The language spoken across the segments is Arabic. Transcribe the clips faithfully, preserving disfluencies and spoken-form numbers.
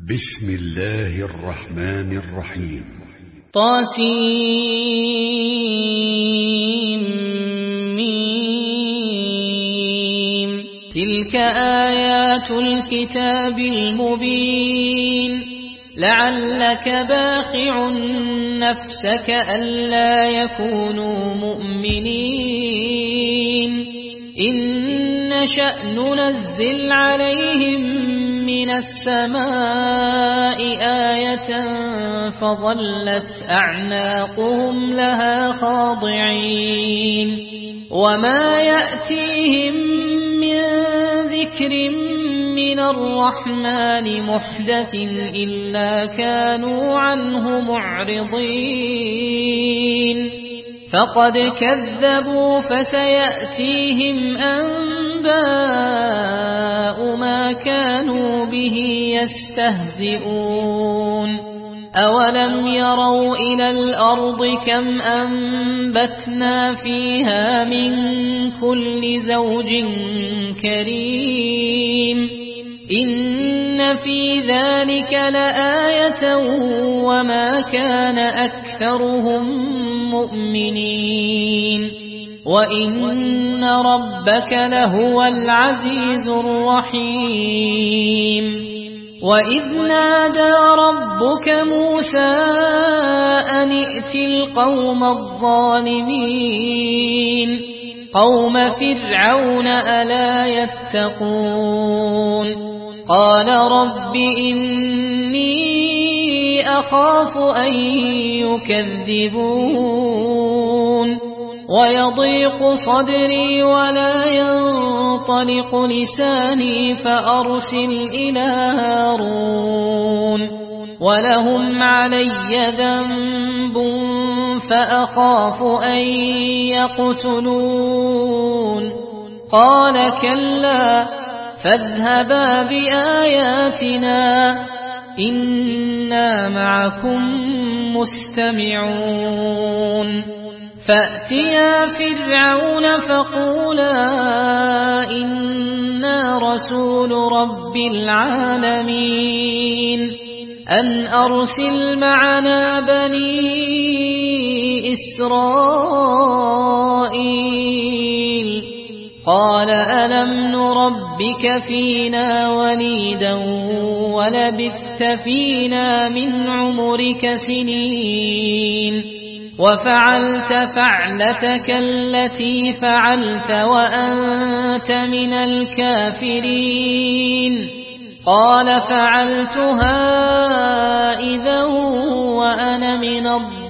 بسم الله الرحمن الرحيم. طاسيم. تلك آيات الكتاب المبين. لعلك باخع نفسك ألا يكونوا مؤمنين إن نشأ ننزل عليهم من السماء آية فظلت أعناقهم لها خاضعين وما يأتيهم من ذكر من الرحمن محدث إلا كانوا عنه معرضين فقد كذبوا فسيأتيهم أنباء ما كانوا به يستهزئون أولم يروا إلى الأرض كم أنبتنا فيها من كل زوج كريم إن في ذلك لآية وما كان أكثرهم مؤمنين وإن ربك لهو العزيز الرحيم وإذ نادى ربك موسى أن ائت القوم الظالمين قوم فرعون ألا يتقون قال رب إني أخاف أن يكذبون ويضيق صدري ولا ينطلق لساني فأرسل إلى هارون ولهم علي ذنب فأخاف أن يقتلون قال كلا فاذهبا بآياتنا إنا معكم مستمعون فأتيا فرعون فقولا إنا رسول رب العالمين أن أرسل معنا بني إسرائيل قال ألم نربك فينا وليدا ولبثت فينا من عمرك سنين وفعلت فعلتك التي فعلت وأنت من الكافرين قال فعلتها إذا وأنا من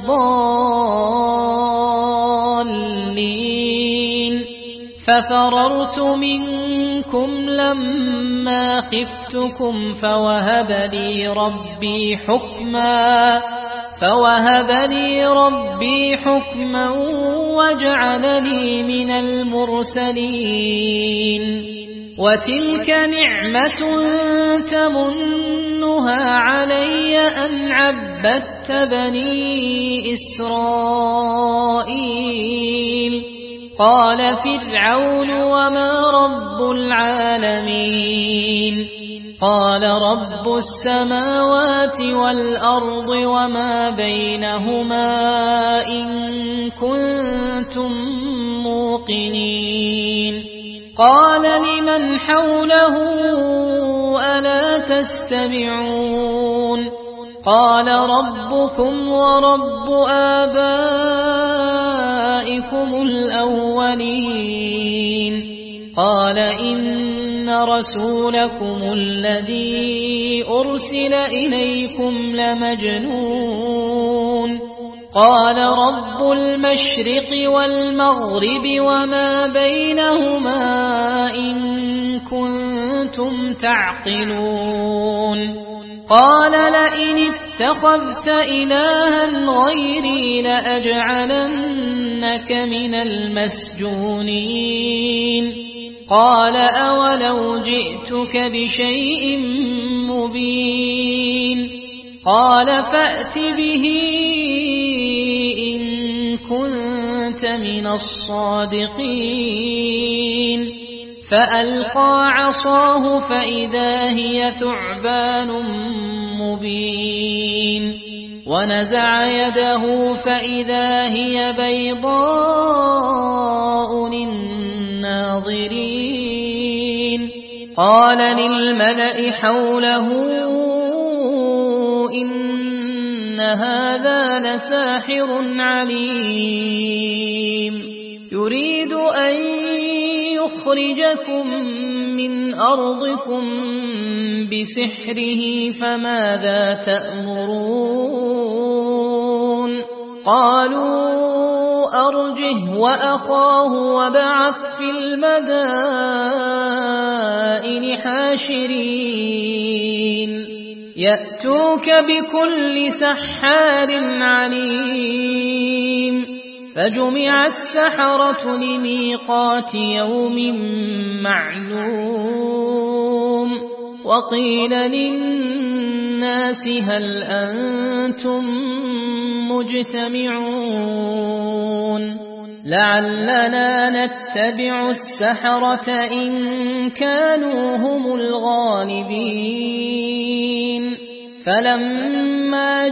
الضالين ففررت منكم لما خفتكم فوهب لي ربي حكما فوهب لي ربي حكما وجعلني من المرسلين وتلك نعمة تمنها علي أن عبدت بني إسرائيل قال فرعون وما رب العالمين قال رب السماوات والأرض وما بينهما إن كنتم موقنين قال لمن حوله ألا تستمعون قال ربكم ورب آبائكم الأولين قال إن رسولكم الذي أرسل إليكم لمجنون قال رب المشرق والمغرب وما بينهما إن كنتم تعقلون قال لئن اتخذت إلها غيري لأجعلنك من المسجونين قال أولو جئتك بشيء مبين قال فأت به إن كنت من الصادقين فألقى عصاه فإذا هي ثعبان ونزع يده فإذا هي بيضاء للناظرين قال للملأ حوله إن هذا لساحر عليم يريد أن يخرجكم من أرضكم بسحره فماذا تأمرون قالوا أرجه وأخاه وابعث في المدائن حاشرين يأتوك بكل سحار عليم فجمع السحرة لميقات يوم معلوم وقيل للناس هل أنتم مجتمعون لعلنا نتبع السحرة إن كانوا هم الغالبين فلما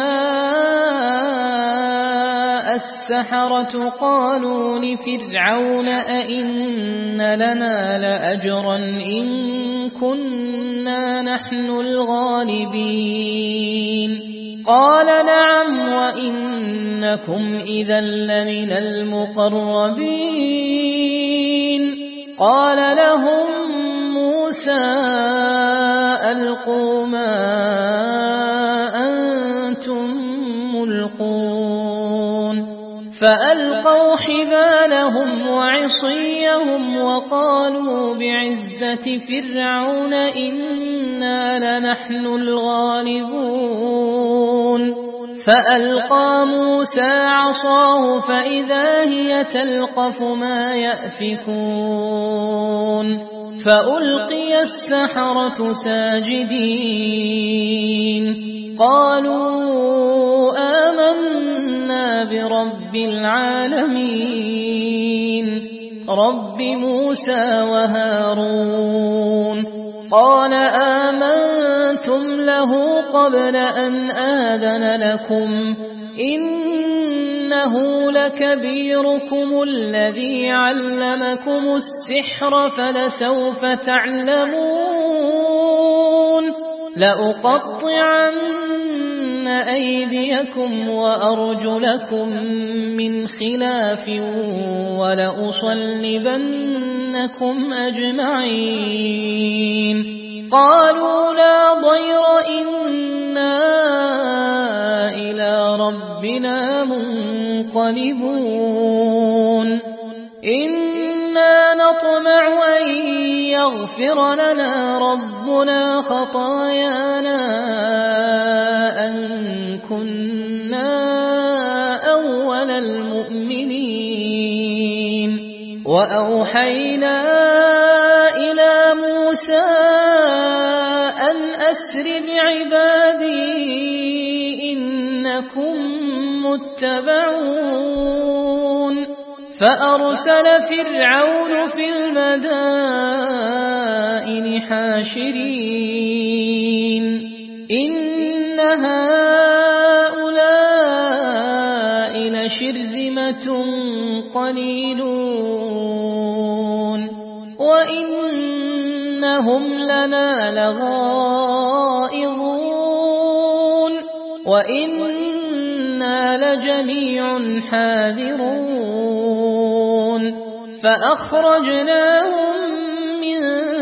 جاء السحرة قالوا لفرعون أئن لنا لأجرا إن كنا نحن الغالبين قال نعم وإنكم إذا لمن المقربين قال لهم موسى ألقوا ما أنتم ملقون فألقوا حبالهم وعصيهم وقالوا بعزة فرعون إنا لنحن الغالبون فألقى موسى عصاه فإذا هي تلقف ما يأفكون فألقي السحرة ساجدين قالوا آمنا برب العالمين رب موسى وهارون قال آمنتم له قبل أن آذن لكم إنه لكبيركم الذي علمكم السحر فلسوف تعلمون لأقطعن أيديكم وأرجلكم من خلاف ولأصلبنكم أجمعين قالوا لا ضير إنا إلى ربنا منقلبون إنا نطمع أن يغفر لنا ربنا خطايانا أن كنا أول المؤمنين وأوحينا إلى موسى أن أسر بعبادي إنكم متبعون فأرسل فرعون في المدائن حاشرين إن هؤلاء لشرذمة قليلون وإنهم لنا لغائظون وإنا لجميع حاذرون فأخرجناهم من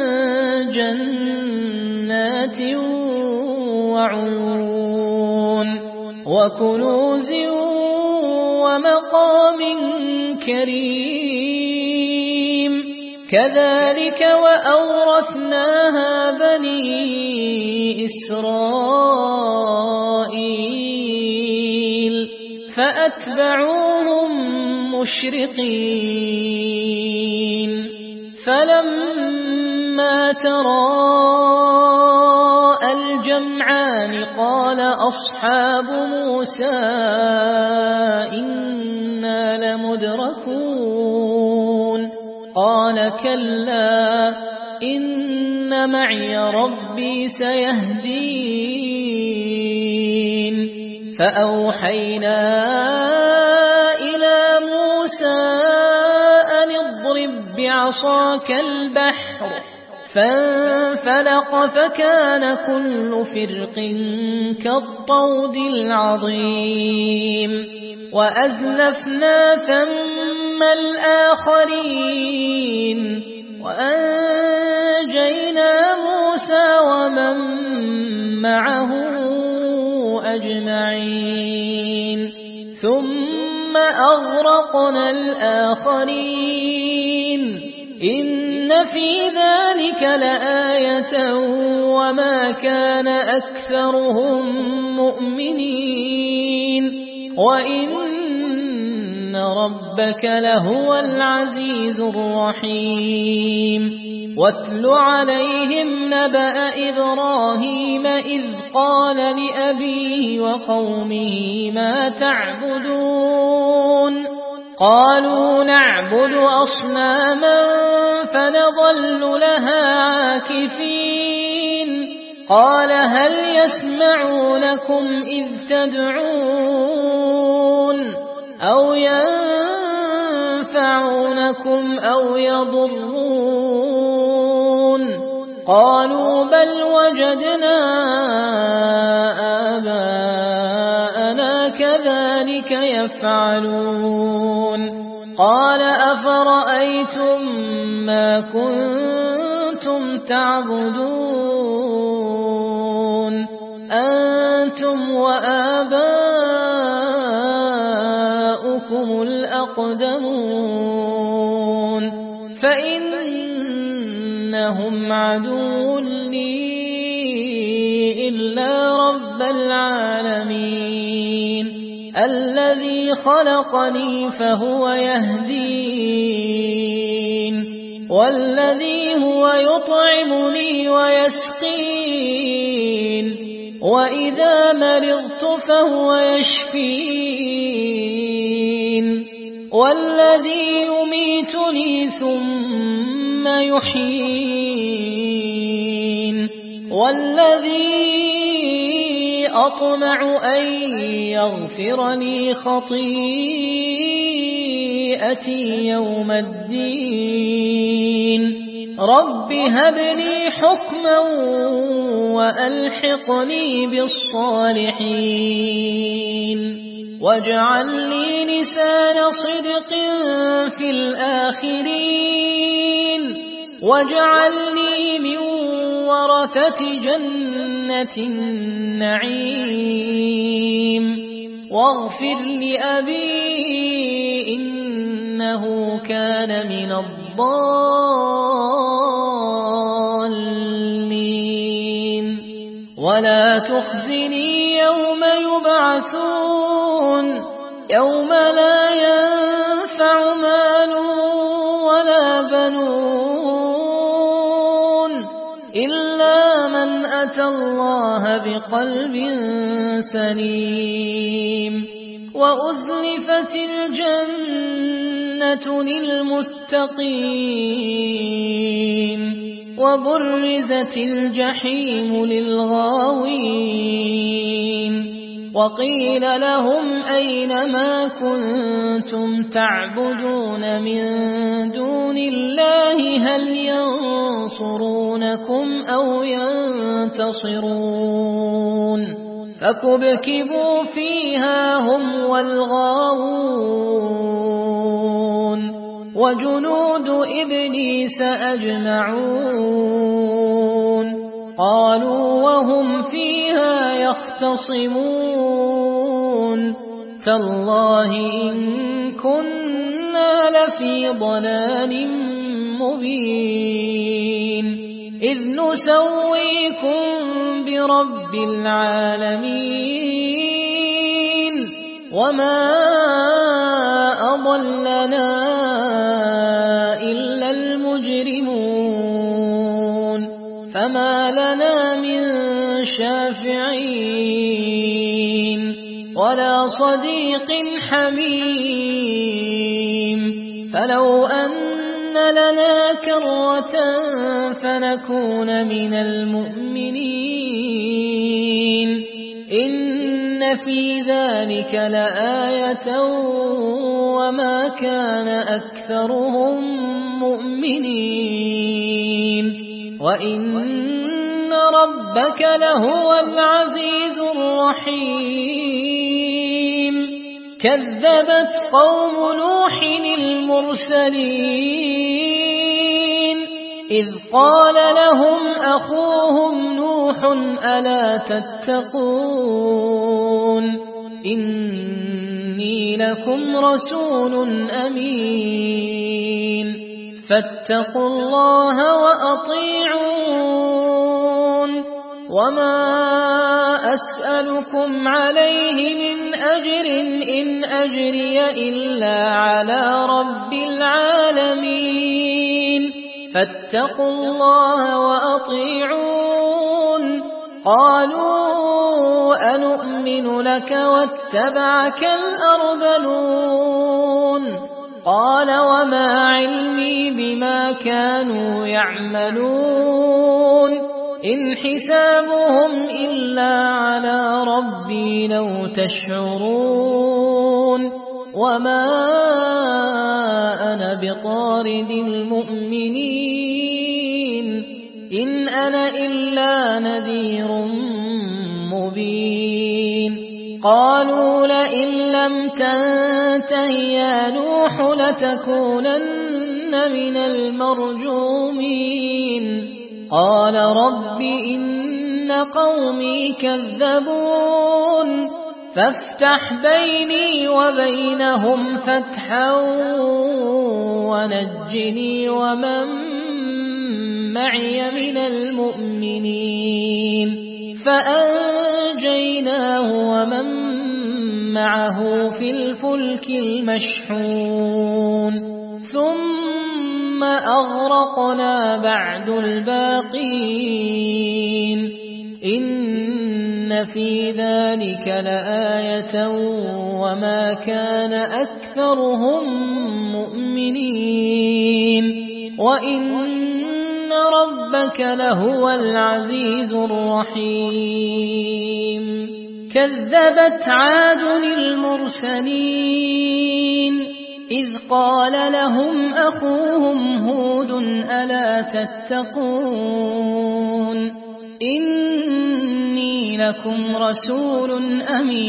جنات وعيون وكنوز ومقام كريم كذلك وأورثناها بني إسرائيل فأتبعوهم مشرقين فلما تراءى الجمعان قال أصحاب موسى إنا لمدركون قال كلا إن معي ربي سيهدين فأوحينا إلى موسى أن اضرب بعصاك البحر فانفلق فكان كل فرق كالطود العظيم وأزلفنا ثم الآخرين وأنجينا موسى ومن معه أجمعين ثم أغرقنا الآخرين إن في ذلك لآية وما كان أكثرهم مؤمنين وإن ربك لهو العزيز الرحيم واتل عليهم نبأ إبراهيم إذ قال لأبيه وقومه ما تعبدون قالوا نعبد أصناما فنظل لها عاكفين قال هل يسمعونكم إذ تدعون أو ينفعونكم أو يضرون قالوا بل وجدنا آباءنا كذلك يفعلون قال أفرأيتم ما كنتم تعبدون أنتم وآباؤكم الأقدمون فإنهم عدو لي إلا رب العالمين الذي خلقني فهو يهدين والذي هو يطعمني ويسقين وإذا مرضت فهو يشفين والذي يميتني ثم يحيين والذي أطمع أن يغفر لي خطيئتي يوم الدين رب هب لي حكما وألحقني بالصالحين واجعل لي لسان صدق في الآخرين واجعلني من ورثة جنة النعيم واغفر لأبي إنه كان من الضالين ولا تخزني يوم يبعثون يوم لا ينفع مال ولا بنون إلا من أتى الله بقلب سليم وأزلفت الجنة للمتقين وبرزت الجحيم للغاوين وقيل لهم أين ما كنتم تعبدون من دون الله هل ينصرونكم أو ينتصرون فكبكبوا فيها هم والغاوون وجنود إبليس أجمعون قالوا وهم فيها يختصمون تالله إن كنا لفي ضلال مبين إذ نسويكم برب العالمين وما أضلنا إلا المجرمون فما لنا من شافعين ولا صديق حميم فلو أن لنا كرة فنكون من المؤمنين إن في ذلك لآية وما كان أكثرهم مؤمنين وإن ربك لهو العزيز الرحيم كذبت قوم نوح المرسلين إذ قال لهم أخوهم نوح ألا تتقون إني لكم رسول أمين فاتقوا الله وأطيعون وما أسألكم عليه من أجر إن أجري إلا على رب العالمين فاتقوا الله وأطيعون قالوا أنؤمن لك واتبعك الأرذلون قال وما علمي بما كانوا يعملون إن حسابهم إلا على ربي لو تشعرون وما أنا بطارد المؤمنين إن أنا إلا نذير مبين قالوا لئن لم تنته يا نوح لتكونن من المرجومين قال رب إن قومي كذبون فافتح بيني وبينهم فتحا ونجني ومن معي من المؤمنين فأنجيناه ومن معه في الفلك المشحون ثم أغرقنا بعد الباقين إن في ذلك لآية وما كان أكثرهم مؤمنين وإن ربك لهو العزيز الرحيم كذبت عاد المرسلين إذ قال لهم أخوهم هود ألا تتقون إني لكم رسول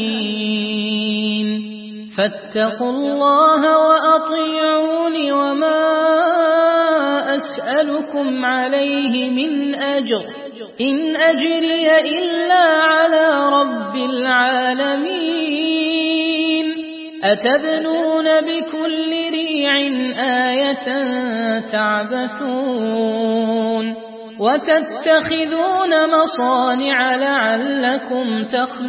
أمين فاتقوا الله وأطيعون وما أسألكم عليه من أجر إن أجري إلا على رب العالمين أتبنون بكل ريع آية تعبثون وتتخذون مصانع لعلكم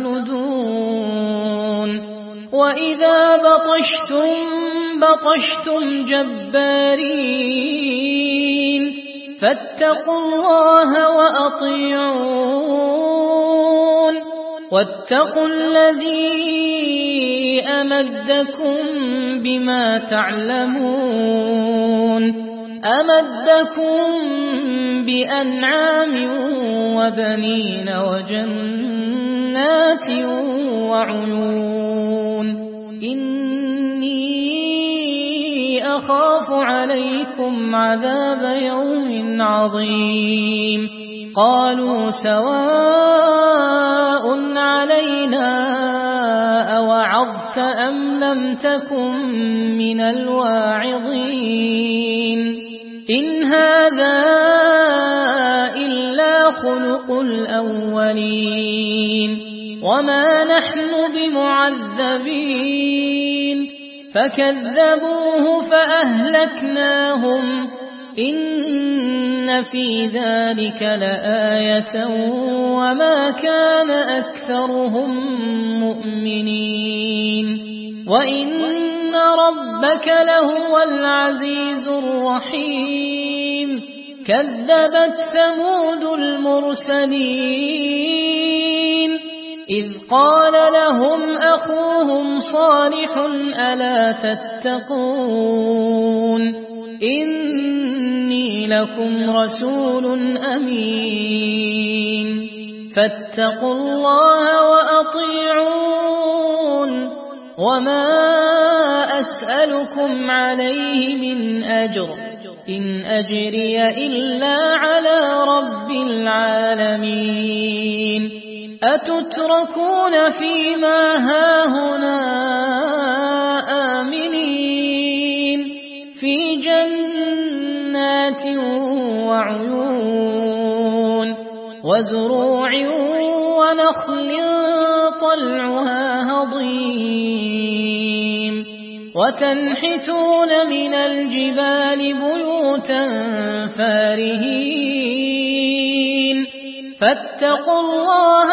تخلدون وإذا بطشتم بطشتم جبارين فاتقوا الله وأطيعون واتقوا الذي أمدكم بما تعلمون أمدكم بأنعام وبنين وجنات وعيون إني أخاف عليكم عذاب يوم عظيم قالوا سواء علينا أوعظت أم لم تكن من الواعظين إن هذا إلا خلق الأولين وما نحن بمعذبين فكذبوه فأهلكناهم إن في ذلك لآية وما كان أكثرهم مؤمنين وإن ربك لهو العزيز الرحيم كذبت ثمود المرسلين إذ قال لهم أخوهم صالح ألا تتقون إني لكم رسول أمين فاتقوا الله وأطيعون وما أسألكم عليه من أجر إن أجري إلا على رب العالمين أتتركون فيما هاهنا آمنين في جنات وعيون وزروع ونخل طلعها هضيم وتنحتون من الجبال بيوتا فارهين فاتقوا الله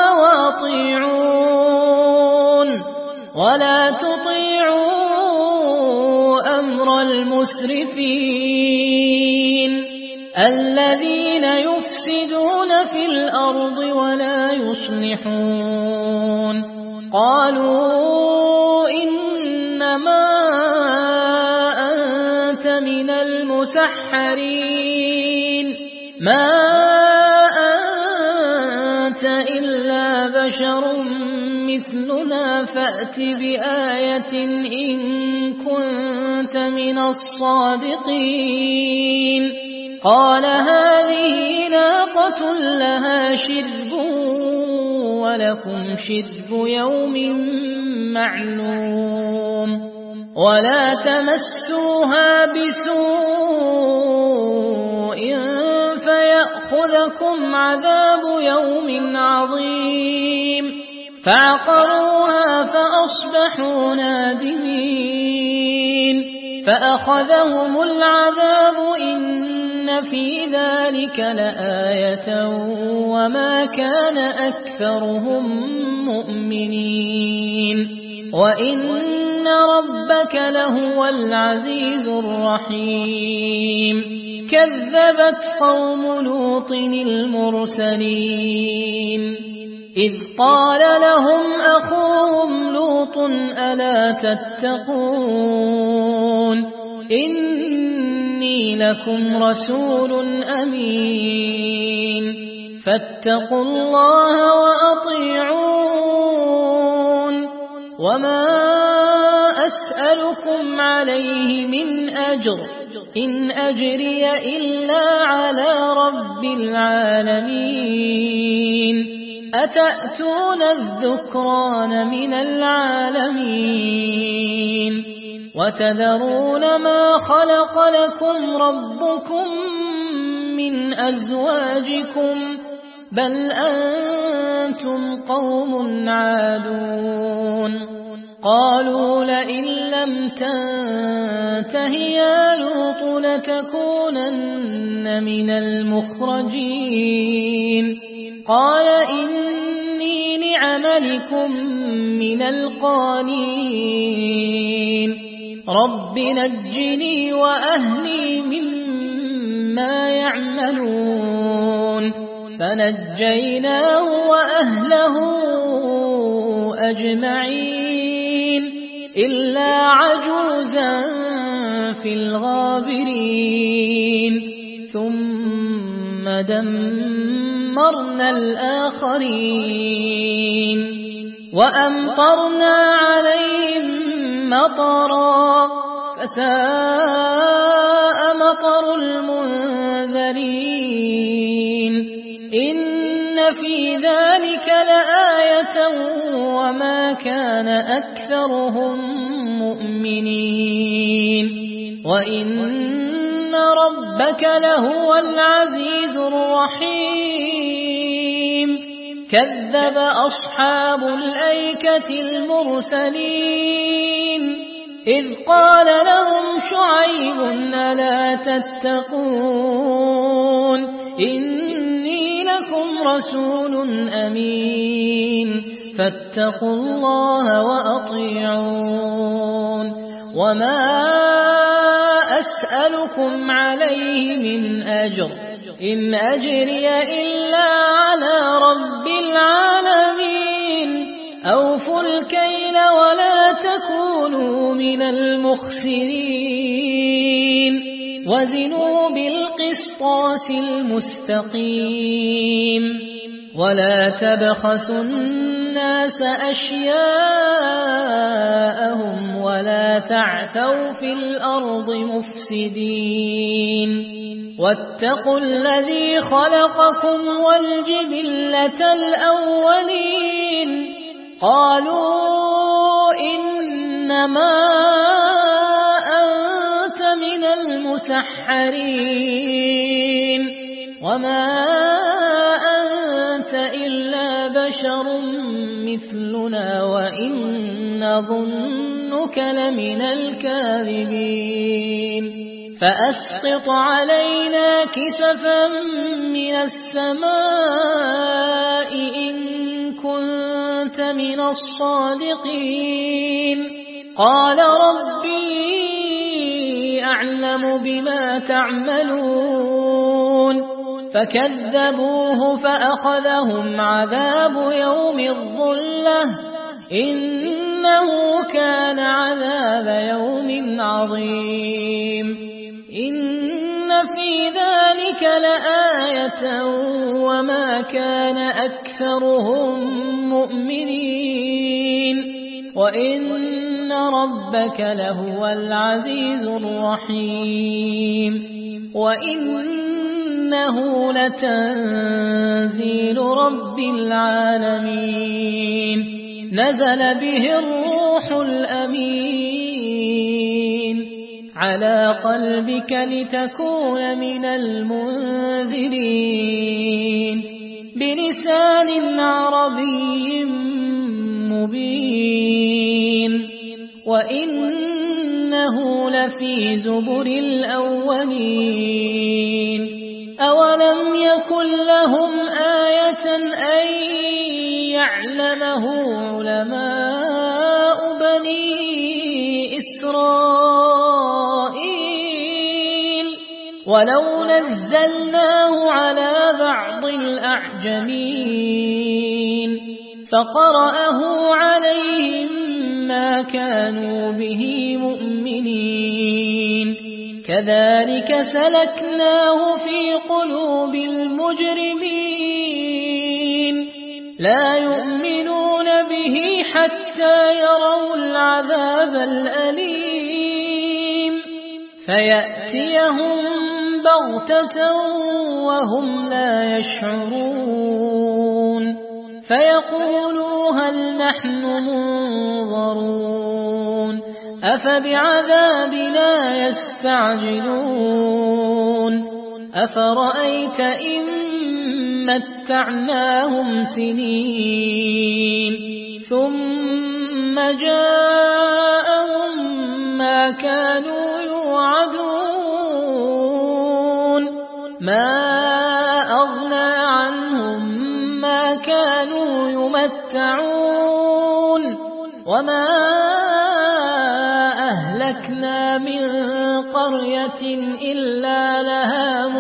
وأطيعون ولا تطيعوا أمر المسرفين الذين يفسدون في الأرض ولا يصلحون قالوا إنما أنت من المسحرين ما أنت إلا بشر مثلنا فأت بآية إن كنت من الصادقين قال هذه ناقة لها شرب ولكم شرب يوم معلوم ولا تمسوها بسوء فيأخذكم عذاب يوم عظيم فعقروها فأصبحوا نادمين فأخذهم العذاب إن في ذلك لآية وما كان أكثرهم مؤمنين وإن ربك لهو العزيز الرحيم كذبت قوم لوط المرسلين إذ قال لهم أخوهم لوط ألا تتقون إني لكم رسول أمين فاتقوا الله وأطيعون وما أسألكم عليه من أجر إن أجري إلا على رب العالمين أتأتون الذكران من العالمين وتذرون ما خلق لكم ربكم من أزواجكم بل أنتم قوم عادون قالوا لئن لم تنته يا لوط لتكونن من المخرجين قال إني لعملكم من القالين رب نجني وأهلي مما يعملون فنجيناه وأهله أجمعين إلا عجوزا في الغابرين ثم دمرنا الآخرين وأمطرنا عليهم مطرا فساء مطر المنذرين إن في ذلك لآية وما كان أكثرهم مؤمنين وإن ربك لهو العزيز الرحيم كذب أصحاب الأيكة المرسلين إذ قال لهم شعيب ألا تتقون إني لكم رسول أمين فاتقوا الله وأطيعون وما أسألكم عليه من أجر إن أجري إلا على رب العالمين أوفوا الكيل ولا تكونوا من المخسرين وزنوا بالقسطاس المستقيم ولا تبخسوا الناس أشياءهم ولا تعثوا في الأرض مفسدين واتقوا الذي خلقكم والجبلة الأولين قالوا إنما أنت من المسحرين وما أنت إلا بشر مثلنا وإن نظنك لمن الكاذبين فأسقط علينا كسفا من السماء إن كنت من الصادقين قال ربي أعلم بما تعملون فكذبوه فأخذهم عذاب يوم الظلة إنه كان عذاب يوم عظيم إن في ذلك لآية وما كان أكثرهم مؤمنين وإن ربك لهو العزيز الرحيم وإنه لتنزيل رب العالمين نزل به الروح الأمين على قلبك لتكون من المنذرين بلسان عربي مبين وإنه لفي زبر الأولين أولم يكن لهم آية أن يعلمه علماء بني إسرائيل ولو نزلناه على بعض الأعجمين فقرأه عليهم ما كانوا به مؤمنين كذلك سلكناه في قلوب المجرمين لا يؤمنون به حتى يروا العذاب الأليم فيأتيهم بغتة وهم لا يشعرون فيقولوا هل نحن منظرون أفبعذابنا يستعجلون أفرأيت إن متعناهم سنين ثم جاءهم ما كانوا يوعدون ما أغنى عنهم ما كانوا يمتعون وما أهلكنا من قرية إلا لها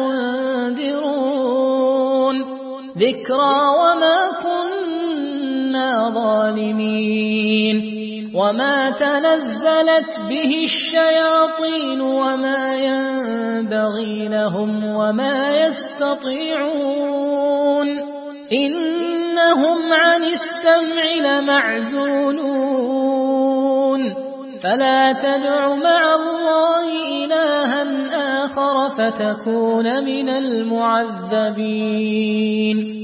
منذرون ذكرى وما كنا ظالمين وما تنزلت به الشياطين وما ينبغي لهم وما يستطيعون إنهم عن السمع لمعزولون فلا تدع مع الله إلها آخر فتكون من المعذبين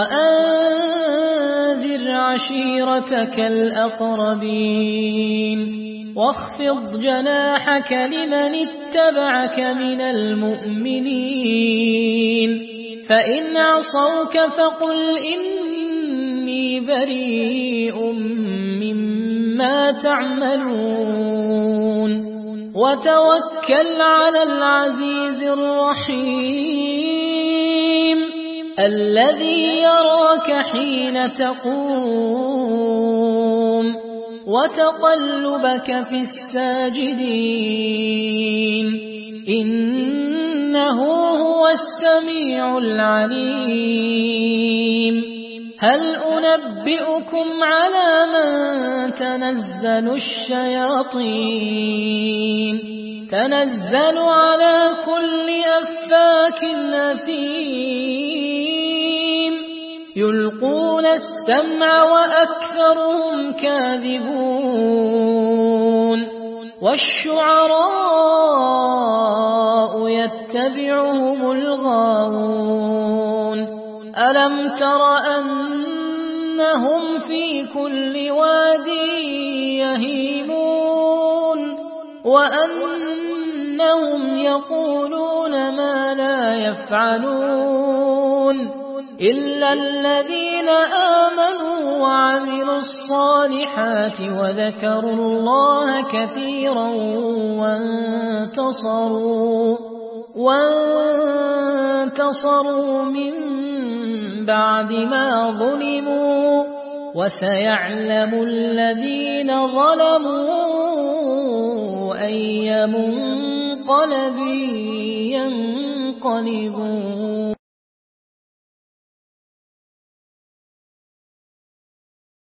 وأنذر عشيرتك الأقربين واخفض جناحك لمن اتبعك من المؤمنين فإن عصوك فقل إني بريء مما تعملون وتوكل على العزيز الرحيم الذي يراك حين تقوم وتقلبك في الساجدين إنه هو السميع العليم هل أنبئكم على من تنزل الشياطين تنزل على كل أفاك أثيم يلقون السمع وأكثرهم كاذبون والشعراء يتبعهم الغاوون ألم تر أنهم في كل واد يهيمون وأنهم يقولون ما لا يفعلون إلا الذين آمنوا وعملوا الصالحات وذكروا الله كثيرا وانتصروا وانتصروا من بعد ما ظلموا وسيعلم الذين ظلموا أي منقلب ينقلبون.